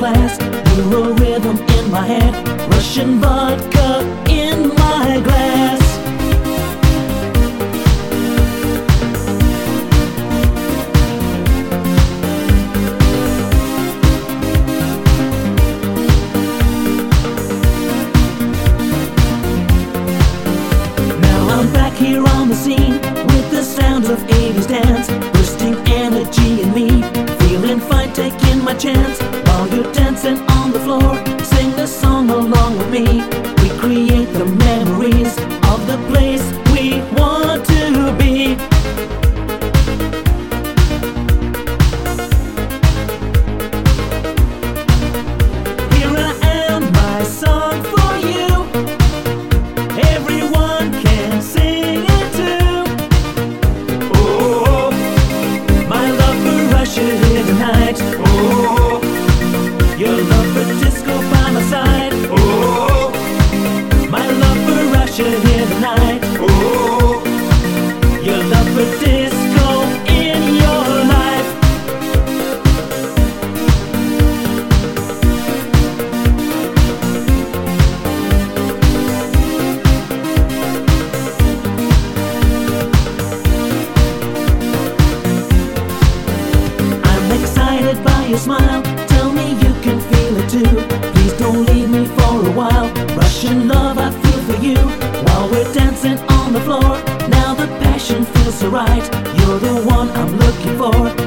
glass, Euro rhythm in my head, Russian vodka in my glass. Back here on the scene with the sounds of 80s dance, boosting energy in me, feeling fine, taking my chance. While you're dancing on the floor, sing the song along with me. We create the memories of the place we want to be. Here I am, my song for you. Everyone can sing it too. Oh, my love for Russia here tonight. Oh, your love for disco by my side. Oh, my love for Russia here tonight. Oh, your love for disco in your life. Excited by your smile, tell me you can feel it too. Please don't leave me for a while. Russian love I feel for you. While we're dancing on the floor, now the passion feels so right. You're the one I'm looking for.